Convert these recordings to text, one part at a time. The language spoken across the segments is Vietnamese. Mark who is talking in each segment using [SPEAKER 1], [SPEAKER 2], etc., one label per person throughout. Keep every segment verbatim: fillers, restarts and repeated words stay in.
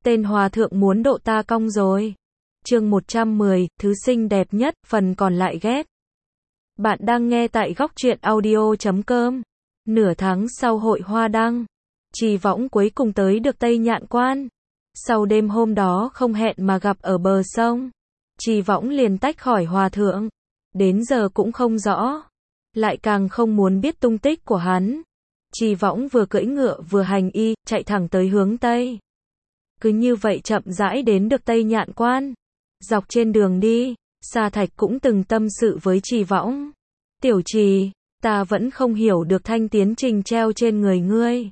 [SPEAKER 1] tên hòa thượng muốn độ ta cong rồi. Chương một trăm mười, thứ xinh đẹp nhất, phần còn lại ghét. Bạn đang nghe tại góc truyện audio chấm com. Nửa tháng sau hội hoa đăng, Trì Võng cuối cùng tới được Tây Nhạn Quan. Sau đêm hôm đó không hẹn mà gặp ở bờ sông, Trì Võng liền tách khỏi hòa thượng. Đến giờ cũng không rõ, lại càng không muốn biết tung tích của hắn. Trì Võng vừa cưỡi ngựa vừa hành y, chạy thẳng tới hướng Tây. Cứ như vậy chậm rãi đến được Tây Nhạn Quan. Dọc trên đường đi, Sa Thạch cũng từng tâm sự với Trì Võng. Tiểu Trì, ta vẫn không hiểu được thanh tiến trình treo trên người ngươi.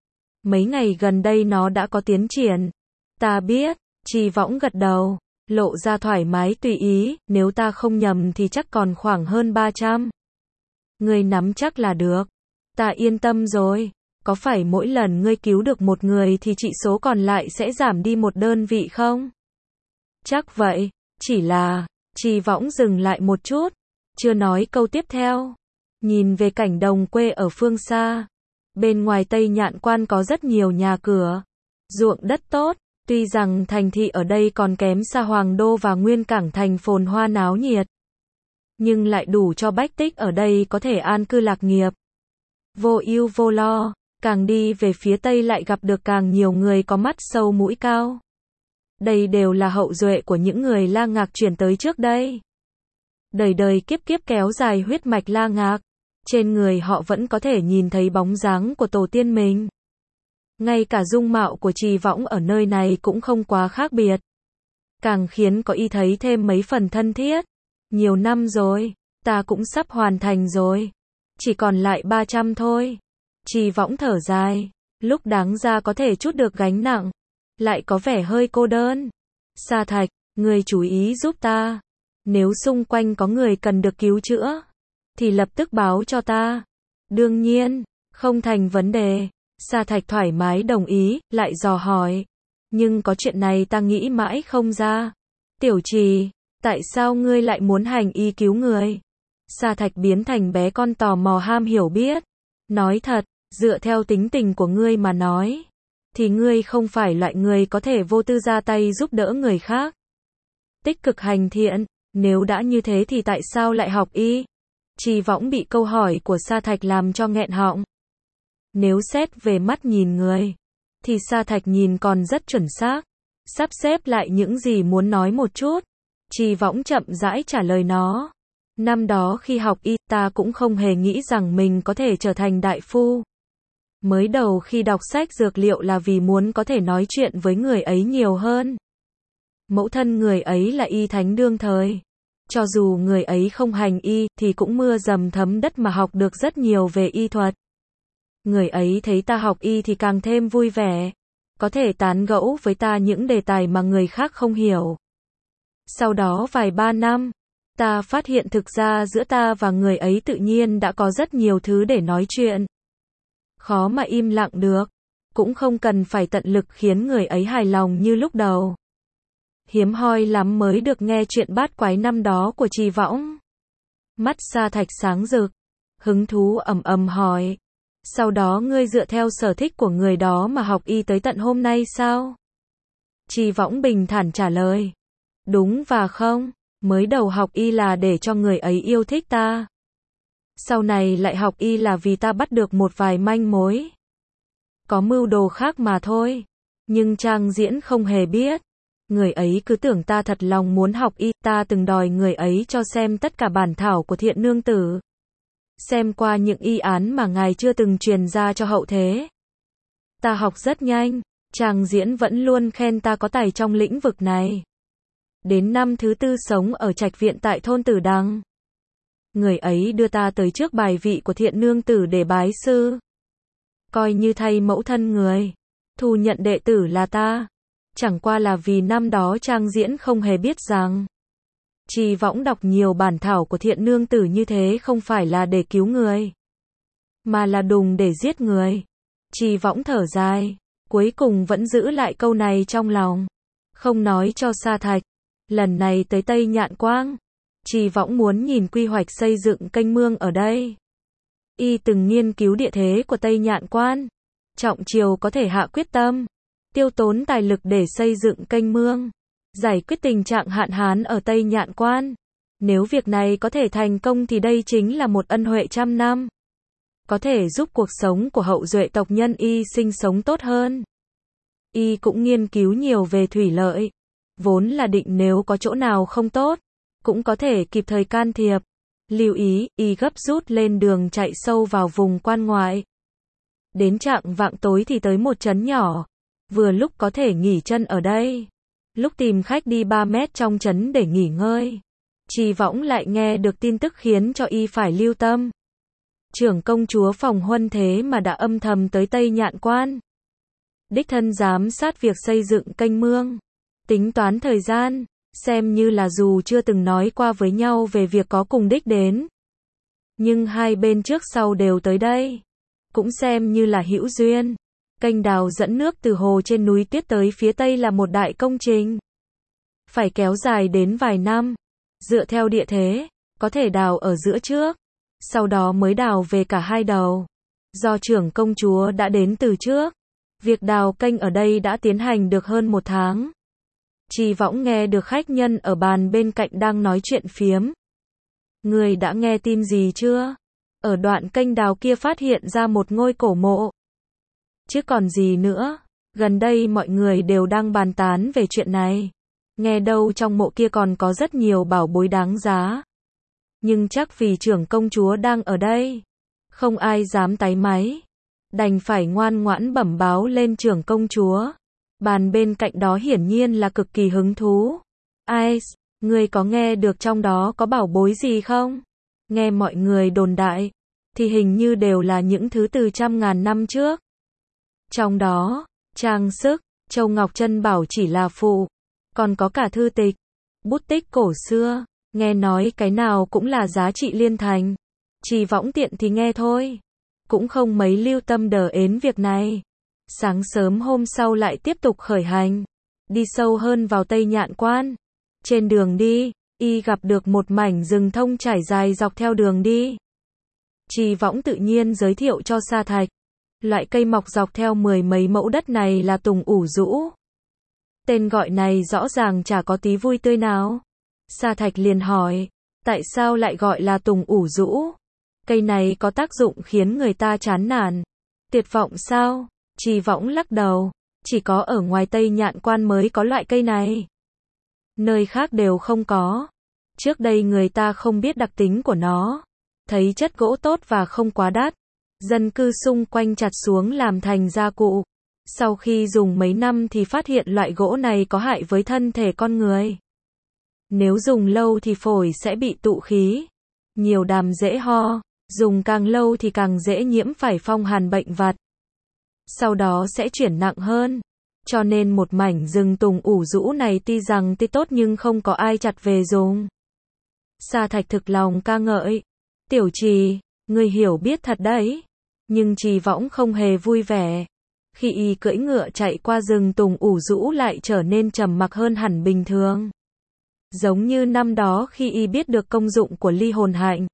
[SPEAKER 1] Mấy ngày gần đây nó đã có tiến triển. Ta biết, Trì Võng gật đầu, lộ ra thoải mái tùy ý, nếu ta không nhầm thì chắc còn khoảng hơn ba trăm. Ngươi nắm chắc là được. Ta yên tâm rồi. Có phải mỗi lần ngươi cứu được một người thì trị số còn lại sẽ giảm đi một đơn vị không? Chắc vậy, chỉ là, Trì Võng dừng lại một chút, chưa nói câu tiếp theo. Nhìn về cảnh đồng quê ở phương xa. Bên ngoài Tây Nhạn Quan có rất nhiều nhà cửa, ruộng đất tốt, tuy rằng thành thị ở đây còn kém xa Hoàng Đô và Nguyên Cảng thành phồn hoa náo nhiệt, nhưng lại đủ cho bách tích ở đây có thể an cư lạc nghiệp. Vô ưu vô lo, càng đi về phía Tây lại gặp được càng nhiều người có mắt sâu mũi cao. Đây đều là hậu duệ của những người La Ngạc chuyển tới trước đây. Đời đời kiếp kiếp kéo dài huyết mạch La Ngạc. Trên người họ vẫn có thể nhìn thấy bóng dáng của tổ tiên mình. Ngay cả dung mạo của Trì Võng ở nơi này cũng không quá khác biệt. Càng khiến có y thấy thêm mấy phần thân thiết. Nhiều năm rồi, ta cũng sắp hoàn thành rồi. Chỉ còn lại ba trăm thôi. Trì Võng thở dài. Lúc đáng ra có thể trút được gánh nặng, lại có vẻ hơi cô đơn. Sa Thạch, ngươi chú ý giúp ta. Nếu xung quanh có người cần được cứu chữa, thì lập tức báo cho ta. Đương nhiên, không thành vấn đề. Sa Thạch thoải mái đồng ý, lại dò hỏi. Nhưng có chuyện này ta nghĩ mãi không ra. Tiểu Trì, tại sao ngươi lại muốn hành y cứu người? Sa Thạch biến thành bé con tò mò ham hiểu biết. Nói thật, dựa theo tính tình của ngươi mà nói, thì ngươi không phải loại người có thể vô tư ra tay giúp đỡ người khác. Tích cực hành thiện, nếu đã như thế thì tại sao lại học y? Trì Võng bị câu hỏi của Sa Thạch làm cho nghẹn họng. Nếu xét về mắt nhìn người, thì Sa Thạch nhìn còn rất chuẩn xác. Sắp xếp lại những gì muốn nói một chút, Trì Võng chậm rãi trả lời nó. Năm đó khi học y, ta cũng không hề nghĩ rằng mình có thể trở thành đại phu. Mới đầu khi đọc sách dược liệu là vì muốn có thể nói chuyện với người ấy nhiều hơn. Mẫu thân người ấy là y thánh đương thời. Cho dù người ấy không hành y, thì cũng mưa dầm thấm đất mà học được rất nhiều về y thuật. Người ấy thấy ta học y thì càng thêm vui vẻ. Có thể tán gẫu với ta những đề tài mà người khác không hiểu. Sau đó vài ba năm, ta phát hiện thực ra giữa ta và người ấy tự nhiên đã có rất nhiều thứ để nói chuyện. Khó mà im lặng được. Cũng không cần phải tận lực khiến người ấy hài lòng như lúc đầu. Hiếm hoi lắm mới được nghe chuyện bát quái năm đó của Trì Võng. Mắt Sa Thạch sáng rực, hứng thú ầm ầm hỏi. Sau đó ngươi dựa theo sở thích của người đó mà học y tới tận hôm nay sao? Trì Võng bình thản trả lời. Đúng và không, mới đầu học y là để cho người ấy yêu thích ta. Sau này lại học y là vì ta bắt được một vài manh mối. Có mưu đồ khác mà thôi. Nhưng Trang Diễn không hề biết. Người ấy cứ tưởng ta thật lòng muốn học y, ta từng đòi người ấy cho xem tất cả bản thảo của Thiện Nương Tử. Xem qua những y án mà ngài chưa từng truyền ra cho hậu thế. Ta học rất nhanh, Trang Diễn vẫn luôn khen ta có tài trong lĩnh vực này. Đến năm thứ tư sống ở trạch viện tại thôn Tử Đằng, người ấy đưa ta tới trước bài vị của Thiện Nương Tử để bái sư. Coi như thay mẫu thân người, thu nhận đệ tử là ta. Chẳng qua là vì năm đó Trang Diễn không hề biết rằng Trì Võng đọc nhiều bản thảo của Thiện Nương Tử như thế không phải là để cứu người, mà là đùng để giết người. Trì Võng thở dài, cuối cùng vẫn giữ lại câu này trong lòng, không nói cho Sa Thạch. Lần này tới Tây Nhạn Quang, Trì Võng muốn nhìn quy hoạch xây dựng kênh mương ở đây. Y từng nghiên cứu địa thế của Tây Nhạn Quan, trọng triều có thể hạ quyết tâm, tiêu tốn tài lực để xây dựng kênh mương, giải quyết tình trạng hạn hán ở Tây Nhạn Quan. Nếu việc này có thể thành công thì đây chính là một ân huệ trăm năm. Có thể giúp cuộc sống của hậu duệ tộc nhân Y sinh sống tốt hơn. Y cũng nghiên cứu nhiều về thủy lợi. Vốn là định nếu có chỗ nào không tốt, cũng có thể kịp thời can thiệp. Lưu ý, Y gấp rút lên đường chạy sâu vào vùng quan ngoại. Đến chạng vạng tối thì tới một trấn nhỏ. Vừa lúc có thể nghỉ chân ở đây. Lúc tìm khách đi ba mét trong trấn để nghỉ ngơi, Trì Võng lại nghe được tin tức khiến cho Y phải lưu tâm. Trưởng công chúa Phòng Huân thế mà đã âm thầm tới Tây Nhạn Quan. Đích thân giám sát việc xây dựng kênh mương. Tính toán thời gian, xem như là dù chưa từng nói qua với nhau về việc có cùng đích đến. Nhưng hai bên trước sau đều tới đây. Cũng xem như là hữu duyên. Kênh đào dẫn nước từ hồ trên núi Tuyết tới phía tây là một đại công trình. Phải kéo dài đến vài năm. Dựa theo địa thế, có thể đào ở giữa trước, sau đó mới đào về cả hai đầu. Do trưởng công chúa đã đến từ trước, việc đào kênh ở đây đã tiến hành được hơn một tháng. Trì Võng nghe được khách nhân ở bàn bên cạnh đang nói chuyện phiếm. Người đã nghe tin gì chưa? Ở đoạn kênh đào kia phát hiện ra một ngôi cổ mộ. Chứ còn gì nữa, gần đây mọi người đều đang bàn tán về chuyện này. Nghe đâu trong mộ kia còn có rất nhiều bảo bối đáng giá. Nhưng chắc vì trưởng công chúa đang ở đây, không ai dám táy máy. Đành phải ngoan ngoãn bẩm báo lên trưởng công chúa. Bàn bên cạnh đó hiển nhiên là cực kỳ hứng thú. Ai, người có nghe được trong đó có bảo bối gì không? Nghe mọi người đồn đại, thì hình như đều là những thứ từ trăm ngàn năm trước. Trong đó, trang sức, châu ngọc chân bảo chỉ là phụ. Còn có cả thư tịch, bút tích cổ xưa, nghe nói cái nào cũng là giá trị liên thành. Trì Võng tiện thì nghe thôi, cũng không mấy lưu tâm đờ ến việc này. Sáng sớm hôm sau lại tiếp tục khởi hành, đi sâu hơn vào Tây Nhạn Quan. Trên đường đi, Y gặp được một mảnh rừng thông trải dài dọc theo đường đi. Trì Võng tự nhiên giới thiệu cho Sa Thạch, loại cây mọc dọc theo mười mấy mẫu đất này là tùng ủ rũ. Tên gọi này rõ ràng chả có tí vui tươi nào. Sa Thạch liền hỏi, tại sao lại gọi là tùng ủ rũ? Cây này có tác dụng khiến người ta chán nản, tuyệt vọng sao? Trì Võng lắc đầu, chỉ có ở ngoài Tây Nhạn Quan mới có loại cây này. Nơi khác đều không có. Trước đây người ta không biết đặc tính của nó, thấy chất gỗ tốt và không quá đắt. Dân cư xung quanh chặt xuống làm thành gia cụ. Sau khi dùng mấy năm thì phát hiện loại gỗ này có hại với thân thể con người. Nếu dùng lâu thì phổi sẽ bị tụ khí, nhiều đàm dễ ho, dùng càng lâu thì càng dễ nhiễm phải phong hàn bệnh vặt. Sau đó sẽ chuyển nặng hơn. Cho nên một mảnh rừng tùng ủ rũ này tuy rằng tuy tốt nhưng không có ai chặt về dùng. Sa Thạch thực lòng ca ngợi. Tiểu Trì, người hiểu biết thật đấy. Nhưng Trì Võng không hề vui vẻ. Khi Y cưỡi ngựa chạy qua rừng tùng ủ rũ lại trở nên trầm mặc hơn hẳn bình thường. Giống như năm đó khi Y biết được công dụng của ly hồn hạnh.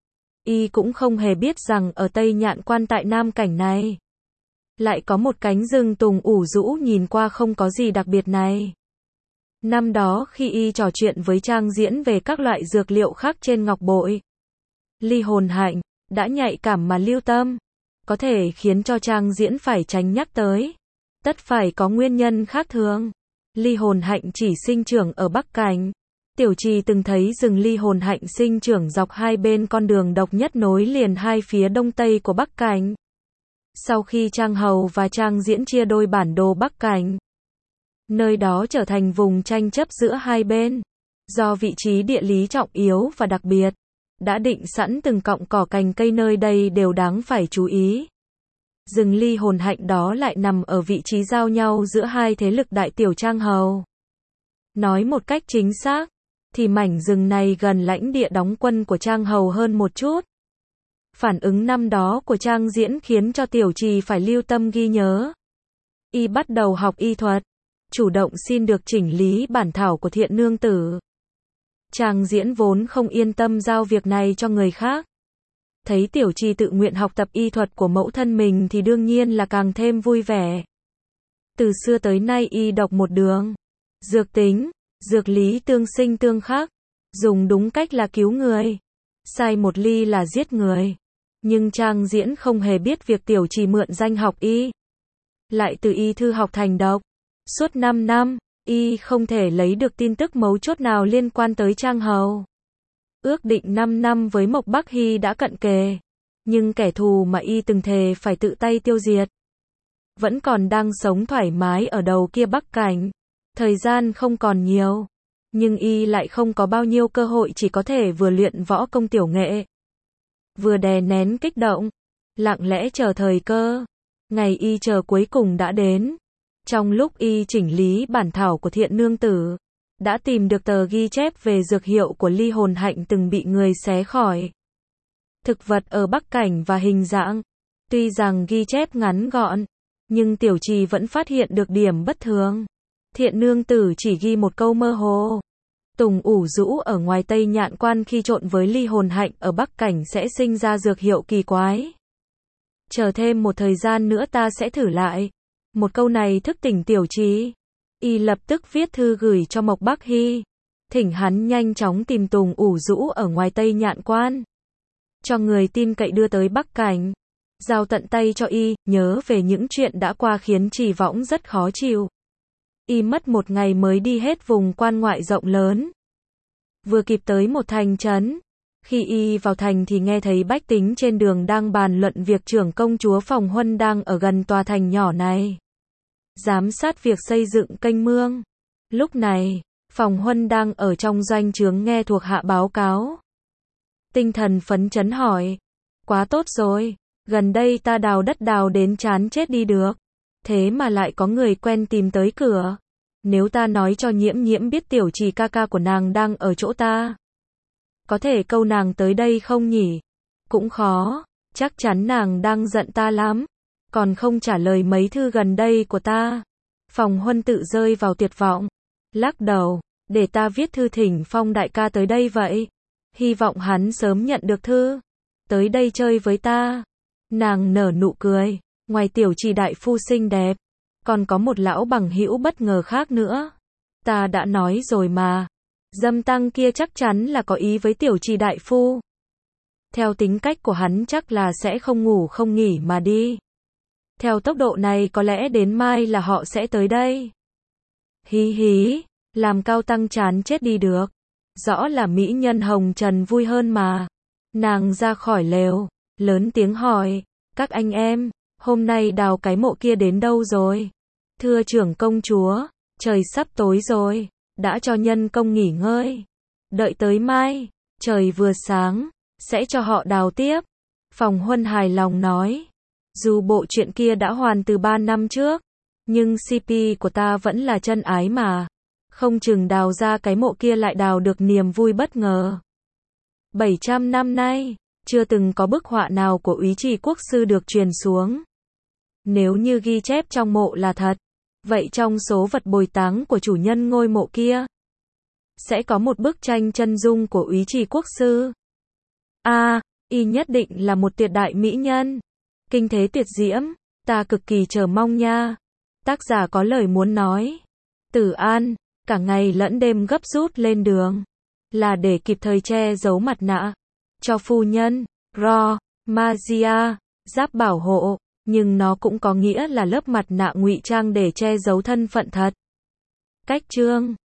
[SPEAKER 1] Y cũng không hề biết rằng ở Tây Nhạn Quan tại Nam Cảnh này lại có một cánh rừng tùng ủ rũ nhìn qua không có gì đặc biệt này. Năm đó khi Y trò chuyện với Trang Diễn về các loại dược liệu khác trên ngọc bội, ly hồn hạnh đã nhạy cảm mà lưu tâm, có thể khiến cho Trang Diễn phải tránh nhắc tới. Tất phải có nguyên nhân khác thường. Ly hồn hạnh chỉ sinh trưởng ở Bắc Cảnh. Tiểu Trì từng thấy rừng ly hồn hạnh sinh trưởng dọc hai bên con đường độc nhất nối liền hai phía đông tây của Bắc Cảnh. Sau khi Trang Hầu và Trang Diễn chia đôi bản đồ Bắc Cảnh, nơi đó trở thành vùng tranh chấp giữa hai bên. Do vị trí địa lý trọng yếu và đặc biệt, đã định sẵn từng cọng cỏ cành cây nơi đây đều đáng phải chú ý. Rừng ly hồn hạnh đó lại nằm ở vị trí giao nhau giữa hai thế lực Đại Tiểu Trang Hầu. Nói một cách chính xác, thì mảnh rừng này gần lãnh địa đóng quân của Trang Hầu hơn một chút. Phản ứng năm đó của Trang Diễn khiến cho Tiểu Trì phải lưu tâm ghi nhớ. Y bắt đầu học y thuật, chủ động xin được chỉnh lý bản thảo của Thiện Nương Tử. Trang Diễn vốn không yên tâm giao việc này cho người khác. Thấy Tiểu Trì tự nguyện học tập y thuật của mẫu thân mình thì đương nhiên là càng thêm vui vẻ. Từ xưa tới nay y độc một đường. Dược tính, dược lý tương sinh tương khắc. Dùng đúng cách là cứu người. Sai một ly là giết người. Nhưng Trang Diễn không hề biết việc tiểu trì mượn danh học y. Lại từ y thư học thành độc. Suốt năm năm, y không thể lấy được tin tức mấu chốt nào liên quan tới Trang Hầu. Ước định năm năm với Mộc Bắc Hy đã cận kề. Nhưng kẻ thù mà y từng thề phải tự tay tiêu diệt vẫn còn đang sống thoải mái ở đầu kia Bắc Cảnh. Thời gian không còn nhiều. Nhưng y lại không có bao nhiêu cơ hội, chỉ có thể vừa luyện võ công tiểu nghệ, vừa đè nén kích động, lặng lẽ chờ thời cơ. Ngày y chờ cuối cùng đã đến. Trong lúc y chỉnh lý bản thảo của Thiện Nương Tử, đã tìm được tờ ghi chép về dược hiệu của ly hồn hạnh từng bị người xé khỏi thực vật ở Bắc Cảnh và hình dạng. Tuy rằng ghi chép ngắn gọn, nhưng tiểu trì vẫn phát hiện được điểm bất thường. Thiện Nương Tử chỉ ghi một câu mơ hồ. Tùng ủ rũ ở ngoài Tây Nhạn Quan khi trộn với ly hồn hạnh ở Bắc Cảnh sẽ sinh ra dược hiệu kỳ quái. Chờ thêm một thời gian nữa ta sẽ thử lại. Một câu này thức tỉnh tiểu trì. Y lập tức viết thư gửi cho Mộc Bắc Hy, thỉnh hắn nhanh chóng tìm Tùng ủ rũ ở ngoài Tây Nhạn Quan, cho người tin cậy đưa tới Bắc Cảnh, giao tận tay cho y. Nhớ về những chuyện đã qua khiến Trì Võng rất khó chịu. Y mất một ngày mới đi hết vùng quan ngoại rộng lớn. Vừa kịp tới một thành trấn. Khi y vào thành thì nghe thấy bách tính trên đường đang bàn luận việc trưởng công chúa Phòng Huân đang ở gần tòa thành nhỏ này, giám sát việc xây dựng kênh mương. Lúc này, Phòng Huân đang ở trong doanh trướng nghe thuộc hạ báo cáo. Tinh thần phấn chấn hỏi. Quá tốt rồi, gần đây ta đào đất đào đến chán chết đi được. Thế mà lại có người quen tìm tới cửa. Nếu ta nói cho Nhiễm Nhiễm biết tiểu trì ca ca của nàng đang ở chỗ ta, có thể câu nàng tới đây không nhỉ? Cũng khó, chắc chắn nàng đang giận ta lắm. Còn không trả lời mấy thư gần đây của ta. Phòng Huân tự rơi vào tuyệt vọng. Lắc đầu, để ta viết thư thỉnh Phong đại ca tới đây vậy. Hy vọng hắn sớm nhận được thư. Tới đây chơi với ta. Nàng nở nụ cười. Ngoài tiểu trì đại phu xinh đẹp, còn có một lão bằng hữu bất ngờ khác nữa. Ta đã nói rồi mà. Dâm tăng kia chắc chắn là có ý với tiểu trì đại phu. Theo tính cách của hắn chắc là sẽ không ngủ không nghỉ mà đi. Theo tốc độ này có lẽ đến mai là họ sẽ tới đây. Hí hí, làm Cao Tăng chán chết đi được. Rõ là mỹ nhân hồng trần vui hơn mà. Nàng ra khỏi lều, lớn tiếng hỏi, các anh em, hôm nay đào cái mộ kia đến đâu rồi? Thưa trưởng công chúa, trời sắp tối rồi, đã cho nhân công nghỉ ngơi. Đợi tới mai, trời vừa sáng, sẽ cho họ đào tiếp. Phòng Huân hài lòng nói. Dù bộ chuyện kia đã hoàn từ ba năm trước, nhưng xê pê của ta vẫn là chân ái mà. Không chừng đào ra cái mộ kia lại đào được niềm vui bất ngờ. bảy trăm năm nay, chưa từng có bức họa nào của Úy Trì Quốc sư được truyền xuống. Nếu như ghi chép trong mộ là thật, vậy trong số vật bồi táng của chủ nhân ngôi mộ kia, sẽ có một bức tranh chân dung của Úy Trì Quốc sư. A, à, y nhất định là một tuyệt đại mỹ nhân. Kinh thế tuyệt diễm, ta cực kỳ chờ mong nha. Tác giả có lời muốn nói. Tử An, cả ngày lẫn đêm gấp rút lên đường, là để kịp thời che giấu mặt nạ cho phu nhân, Ro, Magia, giáp bảo hộ, nhưng nó cũng có nghĩa là lớp mặt nạ ngụy trang để che giấu thân phận thật. Cách chương